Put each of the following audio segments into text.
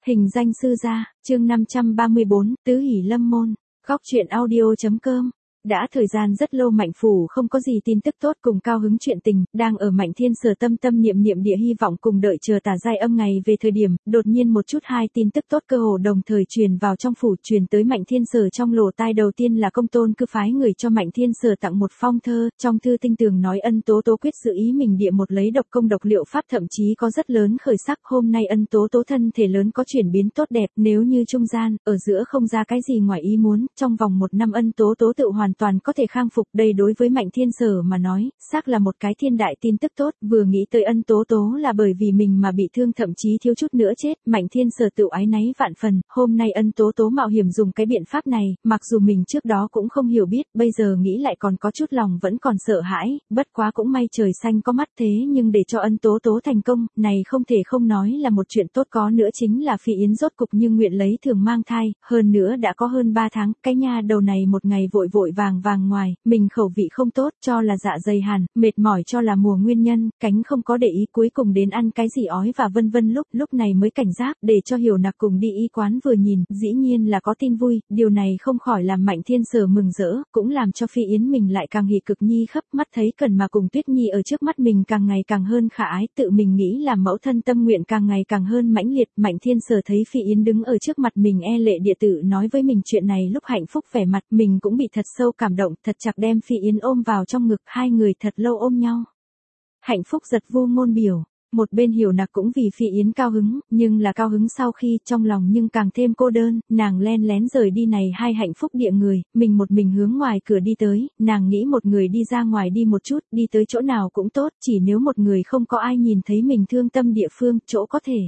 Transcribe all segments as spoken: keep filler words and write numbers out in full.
Hình danh sư gia, chương năm trăm ba mươi bốn, Tứ Hỷ Lâm Môn, góc truyện audio.com. Đã thời gian rất lâu Mạnh Phủ không có gì tin tức tốt cùng cao hứng chuyện tình, đang ở Mạnh Thiên Sở tâm tâm niệm niệm địa hy vọng cùng đợi chờ tả giai âm ngày về thời điểm, đột nhiên một chút hai tin tức tốt cơ hồ đồng thời truyền vào trong phủ, truyền tới Mạnh Thiên Sở trong lỗ tai. Đầu tiên là công tôn cứ phái người cho Mạnh Thiên Sở tặng một phong thơ, trong thư tinh tường nói Ân Tố Tố quyết giữ ý mình địa một lấy độc công độc liệu pháp, thậm chí có rất lớn khởi sắc. Hôm nay Ân Tố Tố thân thể lớn có chuyển biến tốt đẹp, nếu như trung gian, ở giữa không ra cái gì ngoài ý muốn, trong vòng một năm Ân Tố Tố tự hoàn toàn có thể khang phục. Đây đối với Mạnh Thiên Sở mà nói, xác là một cái thiên đại tin tức tốt. Vừa nghĩ tới Ân Tố Tố là bởi vì mình mà bị thương, thậm chí thiếu chút nữa chết, Mạnh Thiên Sở tự ái náy vạn phần. Hôm nay Ân Tố Tố mạo hiểm dùng cái biện pháp này, mặc dù mình trước đó cũng không hiểu biết, bây giờ nghĩ lại còn có chút lòng vẫn còn sợ hãi. Bất quá cũng may trời xanh có mắt, thế nhưng để cho Ân Tố Tố thành công, này không thể không nói là một chuyện tốt. Có nữa chính là Phi Yến rốt cục như nguyện lấy thường mang thai, hơn nữa đã có hơn ba tháng. Cái nha đầu này một ngày vội vội vàng vàng ngoài, mình khẩu vị không tốt, cho là dạ dày hàn, mệt mỏi cho là mùa nguyên nhân, cánh không có để ý, cuối cùng đến ăn cái gì ói và vân vân. Lúc lúc này mới cảnh giác, để cho Hiểu Nặc cùng đi y quán vừa nhìn, dĩ nhiên là có tin vui. Điều này không khỏi làm Mạnh Thiên Sở mừng rỡ, cũng làm cho Phi Yến mình lại càng hỉ cực nhi khắp. Mắt thấy Cần mà cùng Tuyết Nhi ở trước mắt mình càng ngày càng hơn khả ái, tự mình nghĩ là mẫu thân tâm nguyện càng ngày càng hơn mãnh liệt. Mạnh Thiên Sở thấy Phi Yến đứng ở trước mặt mình e lệ địa tử nói với mình chuyện này lúc hạnh phúc vẻ mặt, mình cũng bị thật sâu cảm động, thật chặt đem Phi Yến ôm vào trong ngực, hai người thật lâu ôm nhau. Hạnh phúc giật vô ngôn biểu. Một bên Hiểu Nặc cũng vì Phi Yến cao hứng, nhưng là cao hứng sau khi trong lòng nhưng càng thêm cô đơn, nàng len lén rời đi này hai hạnh phúc địa người, mình một mình hướng ngoài cửa đi tới, nàng nghĩ một người đi ra ngoài đi một chút, đi tới chỗ nào cũng tốt, chỉ nếu một người không có ai nhìn thấy mình thương tâm địa phương, chỗ có thể.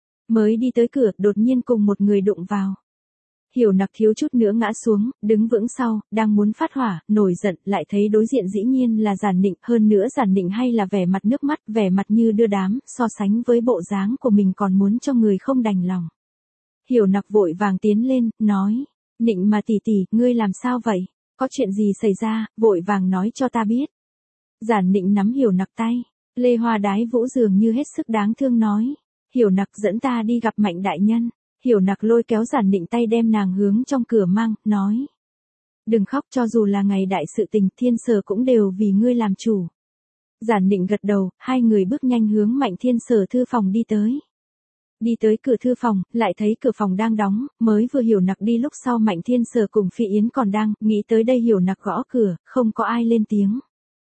Mới đi tới cửa, đột nhiên cùng một người đụng vào. Hiểu Nặc thiếu chút nữa ngã xuống, đứng vững sau, đang muốn phát hỏa, nổi giận, lại thấy đối diện dĩ nhiên là Giản Nịnh, hơn nữa Giản Nịnh hay là vẻ mặt nước mắt, vẻ mặt như đưa đám, so sánh với bộ dáng của mình còn muốn cho người không đành lòng. Hiểu Nặc vội vàng tiến lên, nói, Nịnh mà tỷ tỷ, ngươi làm sao vậy? Có chuyện gì xảy ra, vội vàng nói cho ta biết. Giản Nịnh nắm Hiểu Nặc tay, Lê Hoa Đái Vũ dường như hết sức đáng thương nói, Hiểu Nặc dẫn ta đi gặp Mạnh đại nhân. Hiểu Nặc lôi kéo Giản Nịnh tay đem nàng hướng trong cửa mang, nói. Đừng khóc, cho dù là ngày đại sự tình, Thiên Sở cũng đều vì ngươi làm chủ. Giản Nịnh gật đầu, hai người bước nhanh hướng Mạnh Thiên Sở thư phòng đi tới. Đi tới cửa thư phòng, lại thấy cửa phòng đang đóng, mới vừa Hiểu Nặc đi lúc sau Mạnh Thiên Sở cùng Phi Yến còn đang, nghĩ tới đây Hiểu Nặc gõ cửa, không có ai lên tiếng.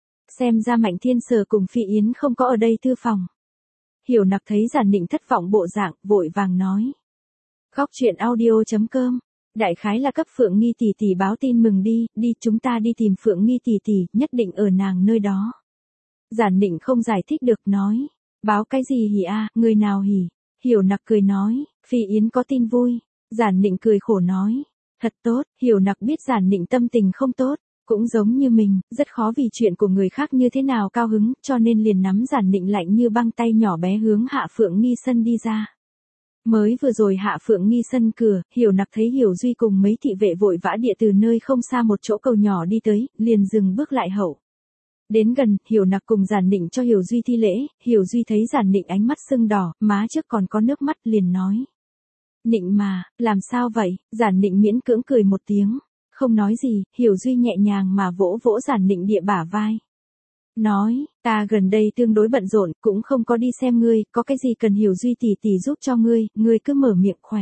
Xem ra Mạnh Thiên Sở cùng Phi Yến không có ở đây thư phòng. Hiểu Nặc thấy Giản Nịnh thất vọng bộ dạng, vội vàng nói. Góc truyện audio.com. Đại khái là cấp Phượng Nghi tỷ tỷ báo tin mừng đi, đi chúng ta đi tìm Phượng Nghi tỷ tỷ, nhất định ở nàng nơi đó. Giản Nịnh không giải thích được nói, báo cái gì hỉ a, người nào hỉ? Hiểu Nặc cười nói, Phi Yến có tin vui. Giản Nịnh cười khổ nói, thật tốt. Hiểu Nặc biết Giản Nịnh tâm tình không tốt, cũng giống như mình, rất khó vì chuyện của người khác như thế nào cao hứng, cho nên liền nắm Giản Nịnh lạnh như băng tay nhỏ bé hướng Hạ Phượng Nghi sân đi ra. Mới vừa rồi Hạ Phượng Nghi sân cửa, Hiểu Nặc thấy Hiểu Duy cùng mấy thị vệ vội vã địa từ nơi không xa một chỗ cầu nhỏ đi tới, liền dừng bước lại hậu. Đến gần, Hiểu Nặc cùng Giản Nịnh cho Hiểu Duy thi lễ, Hiểu Duy thấy Giản Nịnh ánh mắt sưng đỏ, má trước còn có nước mắt, liền nói. Nịnh mà, làm sao vậy? Giản Nịnh miễn cưỡng cười một tiếng, không nói gì, Hiểu Duy nhẹ nhàng mà vỗ vỗ Giản Nịnh địa bả vai. Nói, ta gần đây tương đối bận rộn, cũng không có đi xem ngươi, có cái gì cần Hiểu Duy tỷ tỷ giúp cho ngươi, ngươi cứ mở miệng khỏe.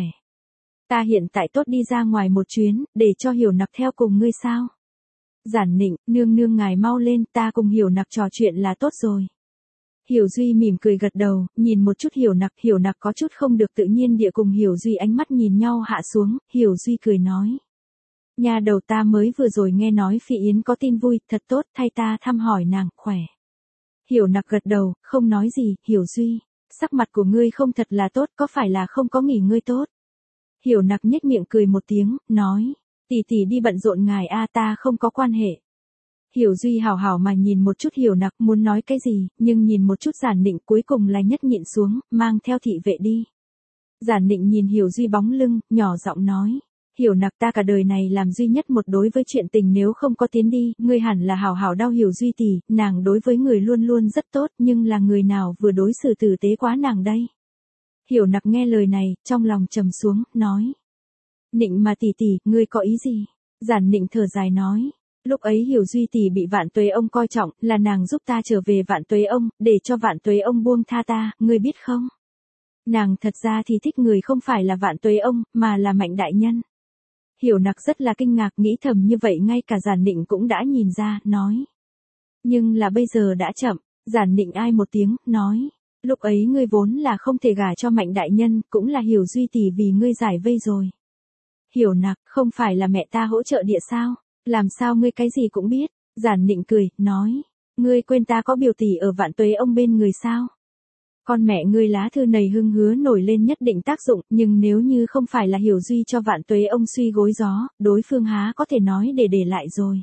Ta hiện tại tốt đi ra ngoài một chuyến, để cho Hiểu Nặc theo cùng ngươi sao? Giản Nịnh, nương nương ngài mau lên, ta cùng Hiểu Nặc trò chuyện là tốt rồi. Hiểu Duy mỉm cười gật đầu, nhìn một chút Hiểu Nặc, Hiểu Nặc có chút không được tự nhiên địa cùng Hiểu Duy ánh mắt nhìn nhau hạ xuống, Hiểu Duy cười nói. Nhà đầu ta mới vừa rồi nghe nói Phi Yến có tin vui, thật tốt, thay ta thăm hỏi nàng, khỏe. Hiểu Nặc gật đầu, không nói gì, Hiểu Duy, sắc mặt của ngươi không thật là tốt, có phải là không có nghỉ ngơi tốt? Hiểu Nặc nhếch miệng cười một tiếng, nói, tỷ tỷ đi bận rộn ngài a, ta không có quan hệ. Hiểu Duy hào hào mà nhìn một chút Hiểu Nặc, muốn nói cái gì, nhưng nhìn một chút Giản Nịnh, cuối cùng là nhất nhịn xuống, mang theo thị vệ đi. Giản Nịnh nhìn Hiểu Duy bóng lưng, nhỏ giọng nói. Hiểu Nặc, ta cả đời này làm duy nhất một đối với chuyện tình, nếu không có tiến đi, ngươi hẳn là hảo hảo đau Hiểu Duy tỷ, nàng đối với người luôn luôn rất tốt, nhưng là người nào vừa đối xử tử tế quá nàng đây. Hiểu Nặc nghe lời này, trong lòng trầm xuống, nói. Nịnh mà tỷ tỷ, ngươi có ý gì? Giản Nịnh thở dài nói. Lúc ấy Hiểu Duy tỷ bị Vạn Tuế ông coi trọng, là nàng giúp ta trở về Vạn Tuế ông, để cho Vạn Tuế ông buông tha ta, ngươi biết không? Nàng thật ra thì thích người không phải là Vạn Tuế ông, mà là Mạnh đại nhân. Hiểu Nặc rất là kinh ngạc, nghĩ thầm như vậy ngay cả Giản Nịnh cũng đã nhìn ra, nói. Nhưng là bây giờ đã chậm, Giản Nịnh ai một tiếng, nói. Lúc ấy ngươi vốn là không thể gả cho Mạnh đại nhân, cũng là Hiểu Duy tỷ vì ngươi giải vây rồi. Hiểu Nặc, không phải là mẹ ta hỗ trợ địa sao? Làm sao ngươi cái gì cũng biết? Giản Nịnh cười, nói. Ngươi quên ta có biểu tỷ ở Vạn Tuế ông bên người sao? Con mẹ ngươi lá thư này hưng hứa nổi lên nhất định tác dụng, nhưng nếu như không phải là Hiểu Duy cho Vạn Tuế ông suy gối gió, đối phương há có thể nói để để lại rồi.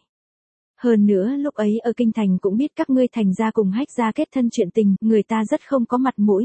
Hơn nữa lúc ấy ở Kinh Thành cũng biết các ngươi thành ra cùng Hách gia kết thân chuyện tình, người ta rất không có mặt mũi.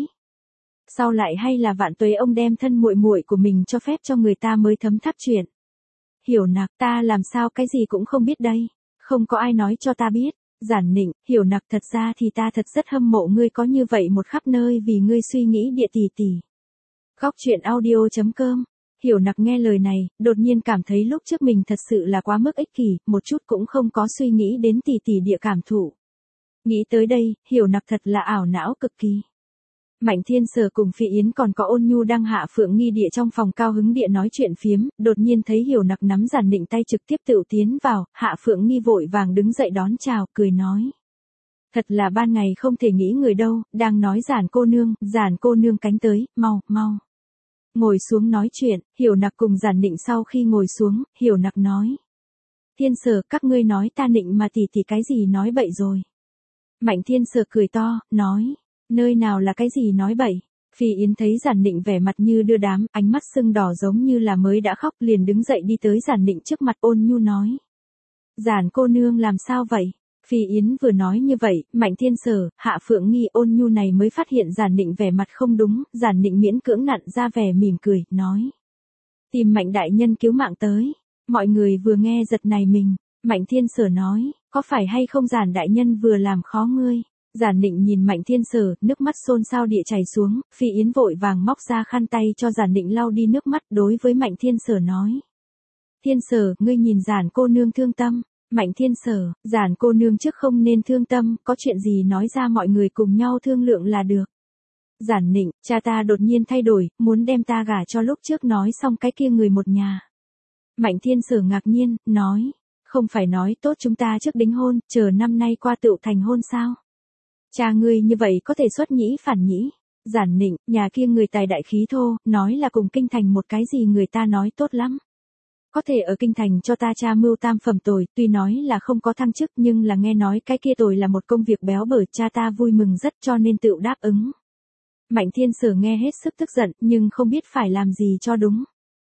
Sau lại hay là Vạn Tuế ông đem thân muội muội của mình cho phép cho người ta mới thấm tháp chuyện. Hiểu Nặc, ta làm sao cái gì cũng không biết đây, không có ai nói cho ta biết. Giản Nịnh, Hiểu Nặc, thật ra thì ta thật rất hâm mộ ngươi có như vậy một khắp nơi vì ngươi suy nghĩ địa tỷ tỷ. Góc truyện audio chấm com. Hiểu Nặc nghe lời này, đột nhiên cảm thấy lúc trước mình thật sự là quá mức ích kỷ, một chút cũng không có suy nghĩ đến tỷ tỷ địa cảm thụ. Nghĩ tới đây, Hiểu Nặc thật là ảo não cực kỳ. Mạnh Thiên Sở cùng Phi Yến còn có Ôn Nhu đang Hạ Phượng Nghi địa trong phòng cao hứng địa nói chuyện phiếm, đột nhiên thấy Hiểu Nặc nắm Giản Nịnh tay trực tiếp tựu tiến vào, Hạ Phượng Nghi vội vàng đứng dậy đón chào, cười nói. Thật là ban ngày không thể nghĩ người đâu, đang nói Giản cô nương, Giản cô nương cánh tới, mau, mau. Ngồi xuống nói chuyện, Hiểu Nặc cùng Giản Nịnh sau khi ngồi xuống, Hiểu Nặc nói. Thiên Sở, các ngươi nói ta Nịnh mà tỷ tỷ cái gì nói bậy rồi. Mạnh Thiên Sở cười to, nói. Nơi nào là cái gì nói bậy? Phi Yến thấy Giản Nịnh vẻ mặt như đưa đám, ánh mắt sưng đỏ giống như là mới đã khóc, liền đứng dậy đi tới Giản Nịnh trước mặt Ôn Nhu nói. Giản cô nương làm sao vậy? Phi Yến vừa nói như vậy, Mạnh Thiên Sở, Hạ Phượng Nghi, Ôn Nhu này mới phát hiện Giản Nịnh vẻ mặt không đúng, Giản Nịnh miễn cưỡng nặn ra vẻ mỉm cười, nói. Tìm Mạnh đại nhân cứu mạng tới. Mọi người vừa nghe giật này mình, Mạnh Thiên Sở nói, có phải hay không Giản đại nhân vừa làm khó ngươi? Giản Nịnh nhìn Mạnh Thiên Sở, nước mắt xôn xao địa chảy xuống, Phi Yến vội vàng móc ra khăn tay cho Giản Nịnh lau đi nước mắt, đối với Mạnh Thiên Sở nói. Thiên Sở, ngươi nhìn Giản cô nương thương tâm. Mạnh Thiên Sở, Giản cô nương trước không nên thương tâm, có chuyện gì nói ra mọi người cùng nhau thương lượng là được. Giản Nịnh, cha ta đột nhiên thay đổi, muốn đem ta gả cho lúc trước nói xong cái kia người một nhà. Mạnh Thiên Sở ngạc nhiên, nói, không phải nói tốt chúng ta trước đính hôn, chờ năm nay qua tựu thành hôn sao? Cha ngươi như vậy có thể xuất nhĩ phản nhĩ. Giản Nịnh, nhà kia người tài đại khí thô, nói là cùng Kinh Thành một cái gì người ta nói tốt lắm. Có thể ở Kinh Thành cho ta cha mưu tam phẩm tồi, tuy nói là không có thăng chức nhưng là nghe nói cái kia tồi là một công việc béo bở, cha ta vui mừng rất cho nên tựu đáp ứng. Mạnh Thiên Sở nghe hết sức tức giận nhưng không biết phải làm gì cho đúng.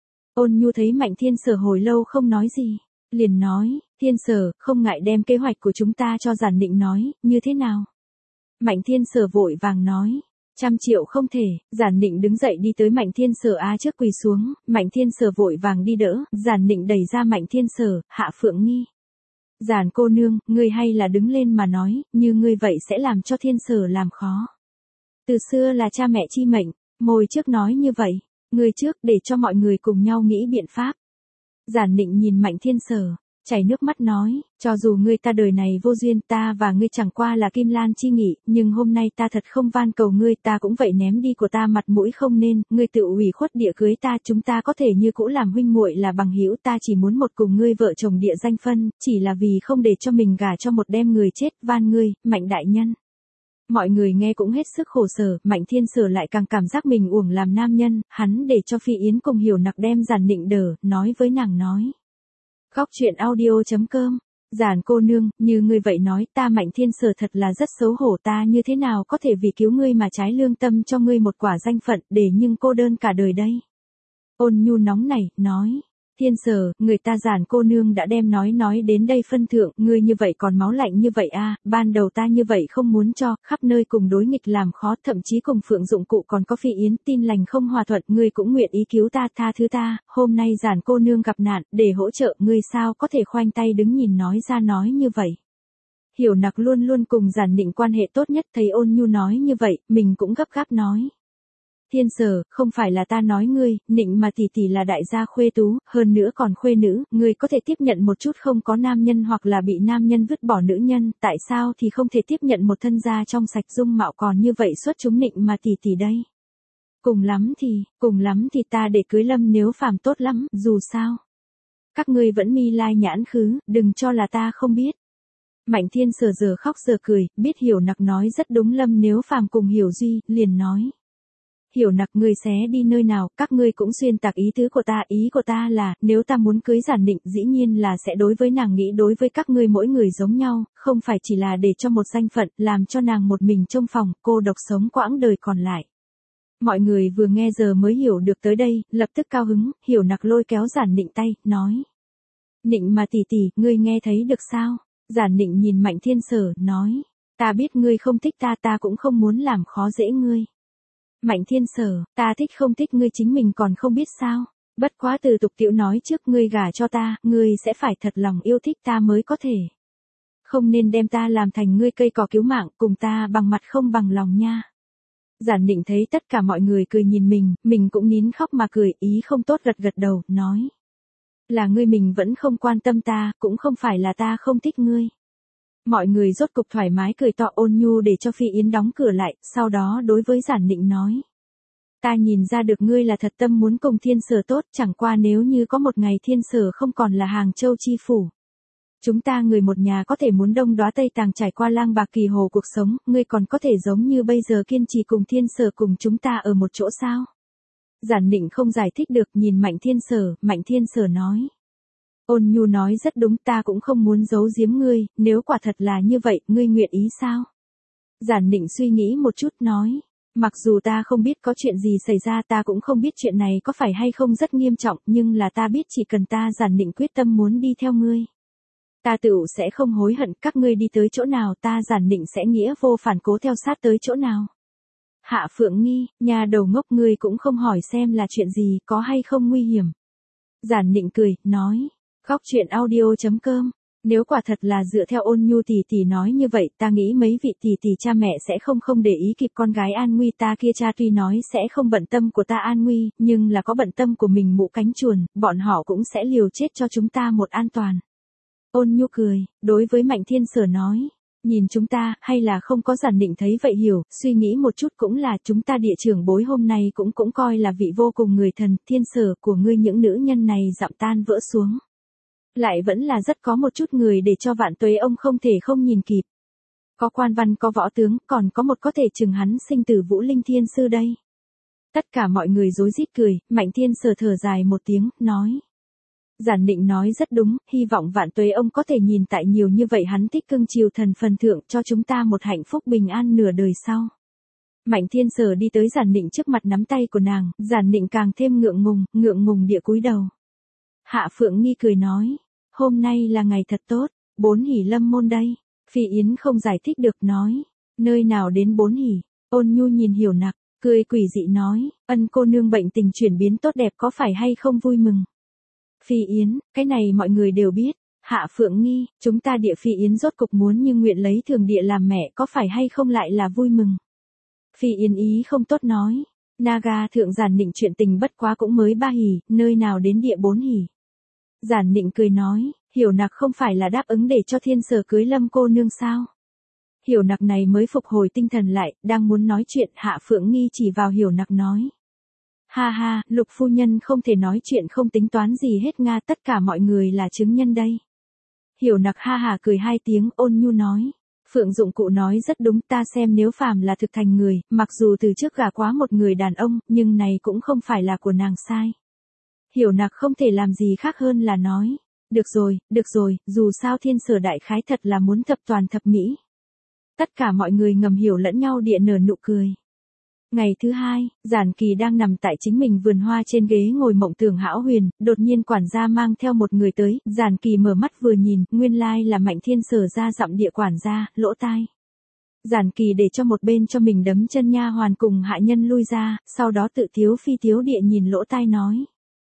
Ôn Nhu thấy Mạnh Thiên Sở hồi lâu không nói gì, liền nói, Thiên Sở, không ngại đem kế hoạch của chúng ta cho Giản Nịnh nói, như thế nào? Mạnh Thiên Sở vội vàng nói, trăm triệu không thể. Giản Nịnh đứng dậy đi tới Mạnh Thiên Sở á trước quỳ xuống, Mạnh Thiên Sở vội vàng đi đỡ, Giản Nịnh đẩy ra Mạnh Thiên Sở, Hạ Phượng Nghi. Giản cô nương, ngươi hay là đứng lên mà nói, như ngươi vậy sẽ làm cho Thiên Sở làm khó. Từ xưa là cha mẹ chi mệnh, môi trước nói như vậy, ngươi trước để cho mọi người cùng nhau nghĩ biện pháp. Giản Nịnh nhìn Mạnh Thiên Sở, chảy nước mắt nói, cho dù ngươi ta đời này vô duyên, ta và ngươi chẳng qua là kim lan chi nghị, nhưng hôm nay ta thật không van cầu ngươi, ta cũng vậy ném đi của ta mặt mũi không nên, ngươi tự ủy khuất địa cưới ta, chúng ta có thể như cũ làm huynh muội là bằng hữu, ta chỉ muốn một cùng ngươi vợ chồng địa danh phân, chỉ là vì không để cho mình gả cho một đem người chết, van ngươi, Mạnh đại nhân. Mọi người nghe cũng hết sức khổ sở, Mạnh Thiên Sở lại càng cảm giác mình uổng làm nam nhân, hắn để cho Phi Yến cùng Hiểu Nặc đem Giản Nịnh đỡ, nói với nàng nói. Góc truyện audio chấm com. Giản cô nương, như ngươi vậy nói, ta Mạnh Thiên Sở thật là rất xấu hổ, ta như thế nào có thể vì cứu ngươi mà trái lương tâm cho ngươi một quả danh phận, để nhưng cô đơn cả đời đây. Ôn Nhu nóng nảy, nói. Thiên Sở, người ta Giản cô nương đã đem nói nói đến đây phân thượng, ngươi như vậy còn máu lạnh như vậy a, ban đầu ta như vậy không muốn cho, khắp nơi cùng đối nghịch làm khó, thậm chí cùng Phượng Dụng Cụ còn có Phi Yến, tin lành không hòa thuận, ngươi cũng nguyện ý cứu ta, tha thứ ta, hôm nay Giản cô nương gặp nạn, để hỗ trợ, ngươi sao có thể khoanh tay đứng nhìn nói ra nói như vậy. Hiểu Nặc luôn luôn cùng Giản Nịnh quan hệ tốt nhất, thấy Ôn Nhu nói như vậy, mình cũng gấp gáp nói. Thiên Sở, không phải là ta nói ngươi, Nịnh mà tỷ tỷ là đại gia khuê tú, hơn nữa còn khuê nữ, ngươi có thể tiếp nhận một chút không có nam nhân hoặc là bị nam nhân vứt bỏ nữ nhân, tại sao thì không thể tiếp nhận một thân gia trong sạch dung mạo còn như vậy xuất chúng Nịnh mà tỷ tỷ đây. Cùng lắm thì, cùng lắm thì ta để cưới Lâm Nếu Phàm tốt lắm, dù sao. Các ngươi vẫn mi lai nhãn khứ, đừng cho là ta không biết. Mạnh Thiên Sở giờ khóc giờ cười, biết Hiểu Nặc nói rất đúng. Lâm Nếu Phàm cùng Hiểu Duy, liền nói. Hiểu Nặc, ngươi xé đi nơi nào, các ngươi cũng xuyên tạc ý tứ của ta, ý của ta là, nếu ta muốn cưới Giản Nịnh, dĩ nhiên là sẽ đối với nàng nghĩ đối với các ngươi mỗi người giống nhau, không phải chỉ là để cho một danh phận, làm cho nàng một mình trong phòng, cô độc sống quãng đời còn lại. Mọi người vừa nghe giờ mới hiểu được tới đây, lập tức cao hứng, Hiểu Nặc lôi kéo Giản Nịnh tay, nói. Nịnh mà tỷ tỷ, ngươi nghe thấy được sao? Giản Nịnh nhìn Mạnh Thiên Sở, nói. Ta biết ngươi không thích ta, ta cũng không muốn làm khó dễ ngươi. Mạnh Thiên Sở, ta thích không thích ngươi chính mình còn không biết sao. Bất quá từ tục tiểu nói trước, ngươi gả cho ta, ngươi sẽ phải thật lòng yêu thích ta mới có thể. Không nên đem ta làm thành ngươi cây cỏ cứu mạng, cùng ta bằng mặt không bằng lòng nha. Giản Nịnh thấy tất cả mọi người cười nhìn mình, mình cũng nín khóc mà cười, ý không tốt gật gật đầu, nói. Là ngươi mình vẫn không quan tâm ta, cũng không phải là ta không thích ngươi. Mọi người rốt cục thoải mái cười to. Ôn Nhu để cho Phi Yến đóng cửa lại, sau đó đối với Giản Nịnh nói. Ta nhìn ra được ngươi là thật tâm muốn cùng Thiên Sở tốt, chẳng qua nếu như có một ngày Thiên Sở không còn là Hàng Châu chi phủ. Chúng ta người một nhà có thể muốn đông đóa tây tàng trải qua lang bạc kỳ hồ cuộc sống, ngươi còn có thể giống như bây giờ kiên trì cùng Thiên Sở cùng chúng ta ở một chỗ sao? Giản Nịnh không giải thích được, nhìn Mạnh Thiên Sở, Mạnh Thiên Sở nói. Ôn Nhu nói rất đúng, ta cũng không muốn giấu giếm ngươi, nếu quả thật là như vậy, ngươi nguyện ý sao? Giản Nịnh suy nghĩ một chút nói. Mặc dù ta không biết có chuyện gì xảy ra, ta cũng không biết chuyện này có phải hay không rất nghiêm trọng, nhưng là ta biết chỉ cần ta Giản Nịnh quyết tâm muốn đi theo ngươi. Ta tựu sẽ không hối hận, các ngươi đi tới chỗ nào ta Giản Nịnh sẽ nghĩa vô phản cố theo sát tới chỗ nào. Hạ Phượng Nghi, nhà đầu ngốc, ngươi cũng không hỏi xem là chuyện gì, có hay không nguy hiểm. Giản Nịnh cười, nói. Góc truyện audio chấm com. Nếu quả thật là dựa theo Ôn Nhu tỷ tỷ nói như vậy, ta nghĩ mấy vị tỷ tỷ cha mẹ sẽ không không để ý kịp con gái an nguy ta kia. Cha tuy nói sẽ không bận tâm của ta an nguy, nhưng là có bận tâm của mình mụ cánh chuồn, bọn họ cũng sẽ liều chết cho chúng ta một an toàn. Ôn Nhu cười, đối với Mạnh Thiên Sở nói. Nhìn chúng ta, hay là không có. Giản Nịnh thấy vậy hiểu, suy nghĩ một chút cũng là, chúng ta địa trưởng bối hôm nay cũng cũng coi là vị vô cùng người thần. Thiên Sở của ngươi những nữ nhân này dặm tan vỡ xuống. Lại vẫn là rất có một chút người để cho Vạn Tuế ông không thể không nhìn kịp. Có quan văn, có võ tướng, còn có một có thể chừng hắn sinh tử Vũ Linh Thiên Sư đây. Tất cả mọi người rối rít cười, Mạnh Thiên Sở thở dài một tiếng, nói. Giản Nịnh nói rất đúng, hy vọng Vạn Tuế ông có thể nhìn tại nhiều như vậy hắn thích cưng chiều thần phần thượng cho chúng ta một hạnh phúc bình an nửa đời sau. Mạnh Thiên Sở đi tới Giản Nịnh trước mặt nắm tay của nàng, Giản Nịnh càng thêm ngượng ngùng, ngượng ngùng địa cúi đầu. Hạ Phượng Nghi cười nói, hôm nay là ngày thật tốt, bốn hỷ lâm môn đây. Phi Yến không giải thích được nói, nơi nào đến bốn hỷ. Ôn Nhu nhìn Hiểu Nặc, cười quỷ dị nói, ân cô nương bệnh tình chuyển biến tốt đẹp có phải hay không vui mừng. Phi Yến, cái này mọi người đều biết. Hạ Phượng Nghi, chúng ta địa Phi Yến rốt cục muốn như nguyện lấy thường địa làm mẹ có phải hay không lại là vui mừng. Phi Yến ý không tốt nói, Naga thượng Giản Nịnh chuyện tình bất quá cũng mới ba hỷ, nơi nào đến địa bốn hỷ. Giản Nịnh cười nói, Hiểu Nặc không phải là đáp ứng để cho Thiên Sở cưới Lâm cô nương sao. Hiểu Nặc này mới phục hồi tinh thần lại, đang muốn nói chuyện, Hạ Phượng Nghi chỉ vào Hiểu Nặc nói. Ha ha, Lục phu nhân không thể nói chuyện không tính toán gì hết Nga, tất cả mọi người là chứng nhân đây. Hiểu Nặc ha hà cười hai tiếng. Ôn Nhu nói, Phượng dụng cụ nói rất đúng, ta xem nếu phàm là thực thành người, mặc dù từ trước gả quá một người đàn ông, nhưng này cũng không phải là của nàng sai. Hiểu Nặc không thể làm gì khác hơn là nói, được rồi, được rồi, dù sao Thiên Sở đại khái thật là muốn thập toàn thập mỹ. Tất cả mọi người ngầm hiểu lẫn nhau địa nở nụ cười. Ngày thứ hai, Giản Kỳ đang nằm tại chính mình vườn hoa trên ghế ngồi mộng tưởng hão huyền, đột nhiên quản gia mang theo một người tới, Giản Kỳ mở mắt vừa nhìn, nguyên lai là Mạnh Thiên Sở ra dặm địa quản gia, lỗ tai. Giản Kỳ để cho một bên cho mình đấm chân nha hoàn cùng hạ nhân lui ra, sau đó tự thiếu phi thiếu địa nhìn lỗ tai nói.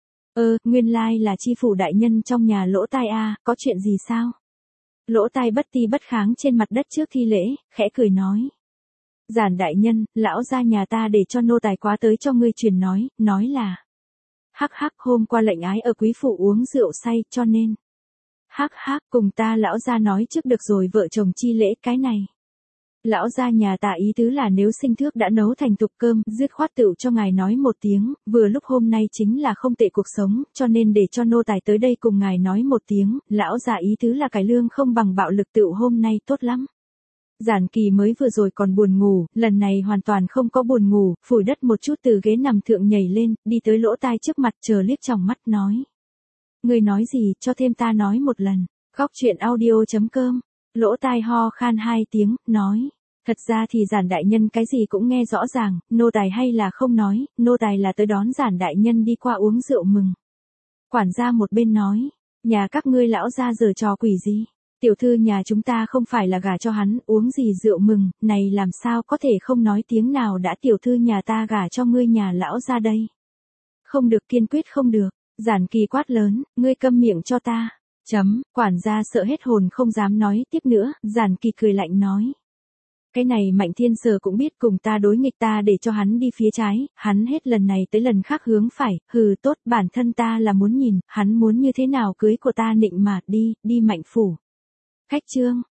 Ơ, nguyên lai là chi phủ đại nhân trong nhà lỗ tai a, có chuyện gì sao? Lỗ tai bất ti bất kháng trên mặt đất trước thi lễ, khẽ cười nói. Giản đại nhân, lão gia nhà ta để cho nô tài quá tới cho ngươi truyền nói, nói là. Hắc hắc, hôm qua lệnh ái ở quý phủ uống rượu say, cho nên. Hắc hắc, cùng ta lão gia nói trước được rồi, vợ chồng chi lễ cái này. Lão gia nhà ta ý tứ là nếu sinh thước đã nấu thành tục cơm, dứt khoát tựu cho ngài nói một tiếng, vừa lúc hôm nay chính là không tệ cuộc sống, cho nên để cho nô tài tới đây cùng ngài nói một tiếng, lão gia ý tứ là cải lương không bằng bạo lực, tựu hôm nay tốt lắm. Giản Kỳ mới vừa rồi còn buồn ngủ, lần này hoàn toàn không có buồn ngủ, phủi đất một chút từ ghế nằm thượng nhảy lên, đi tới lỗ tai trước mặt chờ liếc tròng mắt nói. Người nói gì, cho thêm ta nói một lần. Góc chuyện audio chấm com. Lỗ tai ho khan hai tiếng, nói. Thật ra thì Giản đại nhân cái gì cũng nghe rõ ràng, nô tài hay là không nói, nô tài là tới đón Giản đại nhân đi qua uống rượu mừng. Quản gia một bên nói, nhà các ngươi lão gia giở trò quỷ gì? Tiểu thư nhà chúng ta không phải là gả cho hắn, uống gì rượu mừng, này làm sao có thể không nói tiếng nào đã, tiểu thư nhà ta gả cho ngươi nhà lão gia đây. Không được, kiên quyết không được. Giản Kỳ quát lớn, ngươi câm miệng cho ta. Chấm, quản gia sợ hết hồn không dám nói tiếp nữa, Giản Kỳ cười lạnh nói. Cái này Mạnh Thiên Sở cũng biết cùng ta đối nghịch, ta để cho hắn đi phía trái, hắn hết lần này tới lần khác hướng phải, hừ tốt, bản thân ta là muốn nhìn, hắn muốn như thế nào cưới của ta nịnh mà, đi, đi Mạnh phủ. Khách trương,